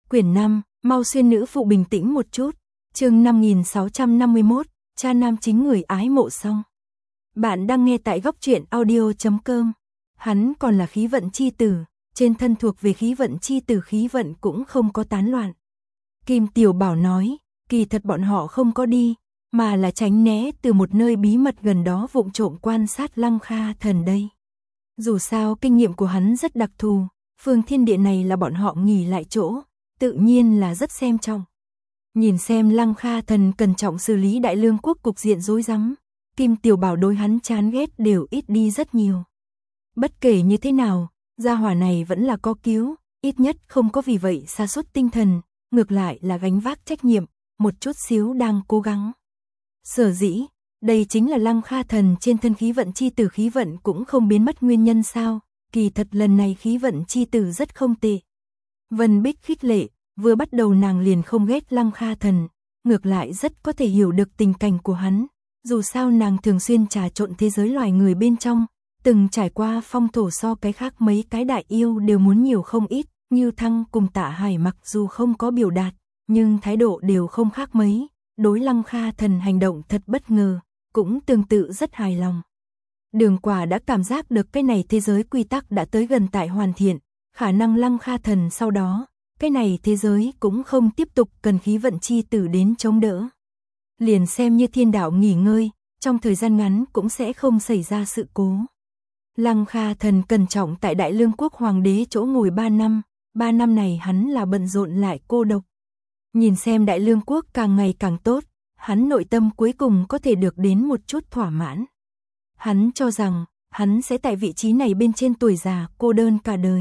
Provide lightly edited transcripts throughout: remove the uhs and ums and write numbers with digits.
Quyển 5, mau xuyên nữ phụ bình tĩnh một chút. Chương 5651, cha nam chính người ái mộ xong. Bạn đang nghe tại góc truyện audio.com. Hắn còn là khí vận chi tử, trên thân thuộc về khí vận chi tử, khí vận cũng không có tán loạn. Kim Tiểu Bảo nói, kỳ thật bọn họ không có đi, mà là tránh né từ một nơi bí mật gần đó vụng trộm quan sát Lăng Kha Thần đây. Dù sao kinh nghiệm của hắn rất đặc thù, phương thiên địa này là bọn họ nghỉ lại chỗ, tự nhiên là rất xem trọng. Nhìn xem Lăng Kha Thần cẩn trọng xử lý Đại Lương quốc cục diện rối rắm, Kim Tiểu Bảo đối hắn chán ghét đều ít đi rất nhiều. Bất kể như thế nào, gia hỏa này vẫn là có cứu, ít nhất không có vì vậy sa sút tinh thần, ngược lại là gánh vác trách nhiệm, một chút xíu đang cố gắng. Sở dĩ, đây chính là Lăng Kha Thần trên thân khí vận chi tử, khí vận cũng không biến mất nguyên nhân sao? Kỳ thật lần này khí vận chi tử rất không tệ. Vân Bích khích lệ, vừa bắt đầu nàng liền không ghét Lăng Kha Thần, ngược lại rất có thể hiểu được tình cảnh của hắn. Dù sao nàng thường xuyên trà trộn thế giới loài người bên trong, từng trải qua phong thổ so cái khác mấy cái đại yêu đều muốn nhiều không ít, Ngưu Thăng cùng Tạ Hải mặc dù không có biểu đạt, nhưng thái độ đều không khác mấy, đối Lăng Kha Thần hành động thật bất ngờ, cũng tương tự rất hài lòng. Đường Quả đã cảm giác được cái này thế giới quy tắc đã tới gần tại hoàn thiện, khả năng Lăng Kha Thần sau đó, cái này thế giới cũng không tiếp tục cần khí vận chi tử đến chống đỡ. Liền xem như thiên đạo nghỉ ngơi, trong thời gian ngắn cũng sẽ không xảy ra sự cố. Lăng Kha Thần cẩn trọng tại Đại Lương quốc hoàng đế chỗ ngồi 3 năm, 3 năm này hắn là bận rộn lại cô độc. Nhìn xem Đại Lương quốc càng ngày càng tốt, hắn nội tâm cuối cùng có thể được đến một chút thỏa mãn. Hắn cho rằng, hắn sẽ tại vị trí này bên trên tuổi già cô đơn cả đời.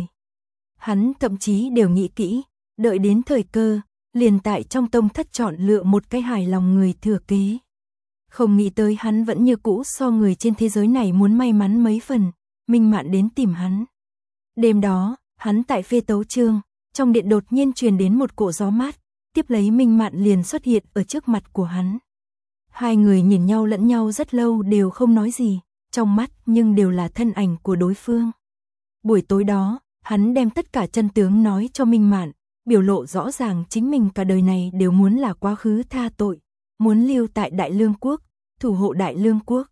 Hắn thậm chí đều nghĩ kỹ, đợi đến thời cơ, liền tại trong tông thất chọn lựa một cái hài lòng người thừa kế. Không nghĩ tới hắn vẫn như cũ so người trên thế giới này muốn may mắn mấy phần, Minh Mạn đến tìm hắn. Đêm đó, hắn tại Phê Tấu Trương, trong điện đột nhiên truyền đến một cỗ gió mát, tiếp lấy Minh Mạn liền xuất hiện ở trước mặt của hắn. Hai người nhìn nhau lẫn nhau rất lâu đều không nói gì, trong mắt nhưng đều là thân ảnh của đối phương. Buổi tối đó, hắn đem tất cả chân tướng nói cho Minh Mạn, biểu lộ rõ ràng chính mình cả đời này đều muốn là quá khứ tha tội, muốn lưu tại Đại Lương quốc, thủ hộ Đại Lương quốc.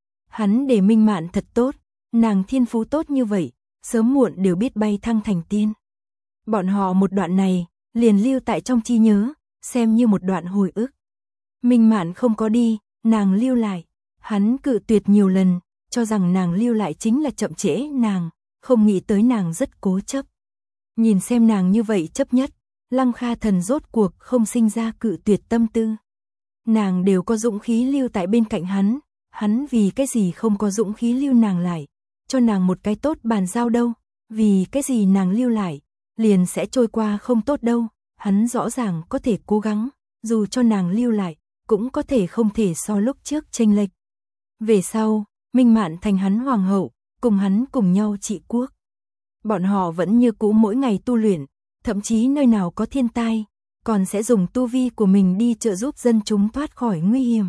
Hắn để Minh Mạn thật tốt, nàng thiên phú tốt như vậy, sớm muộn đều biết bay thăng thành tiên. Bọn họ một đoạn này, liền lưu tại trong trí nhớ, xem như một đoạn hồi ức. Minh Mạn không có đi, nàng lưu lại. Hắn cự tuyệt nhiều lần, cho rằng nàng lưu lại chính là chậm trễ nàng, không nghĩ tới nàng rất cố chấp. Nhìn xem nàng như vậy chấp nhất, Lăng Kha Thần rốt cuộc không sinh ra cự tuyệt tâm tư. Nàng đều có dũng khí lưu tại bên cạnh hắn vì cái gì không có dũng khí lưu nàng lại, cho nàng một cái tốt bàn giao đâu, vì cái gì nàng lưu lại, liền sẽ trôi qua không tốt đâu, hắn rõ ràng có thể cố gắng, dù cho nàng lưu lại, cũng có thể không thể so lúc trước chênh lệch. Về sau, Minh Mạn thành hắn hoàng hậu, cùng hắn cùng nhau trị quốc. Bọn họ vẫn như cũ mỗi ngày tu luyện, thậm chí nơi nào có thiên tai, còn sẽ dùng tu vi của mình đi trợ giúp dân chúng thoát khỏi nguy hiểm.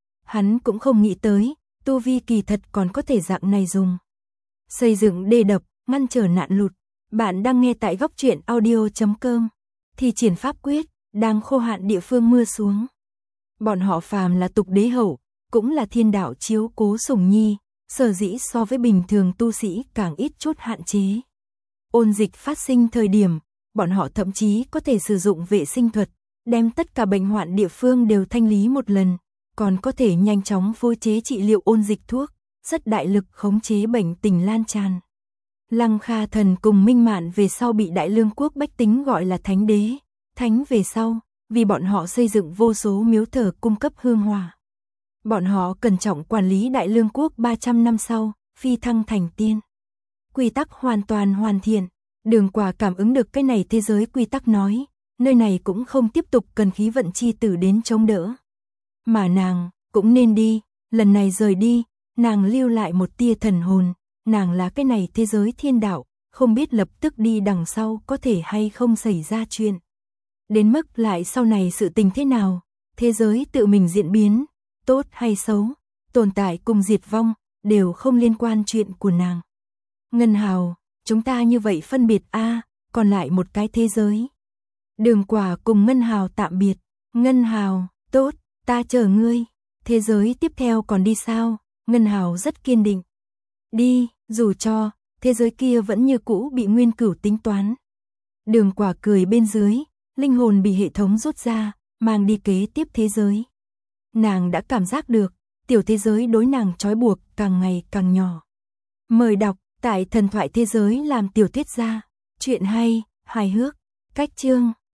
Hắn cũng không nghĩ tới, tu vi kỳ thật còn có thể dạng này dùng. Xây dựng đê đập, ngăn trở nạn lụt. Bạn đang nghe tại góc truyện audio.com. Thi triển pháp quyết, đang khô hạn địa phương mưa xuống. Bọn họ phàm là tục đế hậu, cũng là thiên đạo chiếu cố sủng nhi, sở dĩ so với bình thường tu sĩ càng ít chút hạn chế. Ôn dịch phát sinh thời điểm, bọn họ thậm chí có thể sử dụng vệ sinh thuật, đem tất cả bệnh hoạn địa phương đều thanh lý một lần, còn có thể nhanh chóng phối chế trị liệu ôn dịch thuốc, rất đại lực khống chế bệnh tình lan tràn. Lăng Kha Thần cùng Minh Mạn về sau bị Đại Lương quốc bách tính gọi là thánh đế, thánh về sau, vì bọn họ xây dựng vô số miếu thờ cung cấp hương hỏa. Bọn họ cẩn trọng quản lý Đại Lương quốc 300 năm sau, phi thăng thành tiên. Quy tắc hoàn toàn hoàn thiện, Đường Quả cảm ứng được cái này thế giới quy tắc nói, nơi này cũng không tiếp tục cần khí vận chi tử đến chống đỡ. Mà nàng, cũng nên đi, lần này rời đi, nàng lưu lại một tia thần hồn, nàng là cái này thế giới thiên đạo, không biết lập tức đi đằng sau có thể hay không xảy ra chuyện. Đến mức lại sau này sự tình thế nào, thế giới tự mình diễn biến, tốt hay xấu, tồn tại cùng diệt vong, đều không liên quan chuyện của nàng. Ngân Hào, chúng ta như vậy phân biệt còn lại một cái thế giới. Đường Quả cùng Ngân Hào tạm biệt. Ngân Hào, tốt, ta chờ ngươi. Thế giới tiếp theo còn đi sao? Ngân Hào rất kiên định. Đi, dù cho, thế giới kia vẫn như cũ bị Nguyên Cửu tính toán. Đường Quả cười bên dưới, linh hồn bị hệ thống rút ra, mang đi kế tiếp thế giới. Nàng đã cảm giác được, tiểu thế giới đối nàng trói buộc càng ngày càng nhỏ. Mời đọc, tại Thần Thoại Thế Giới làm tiểu thuyết gia. Chuyện hay, hài hước, cách chương.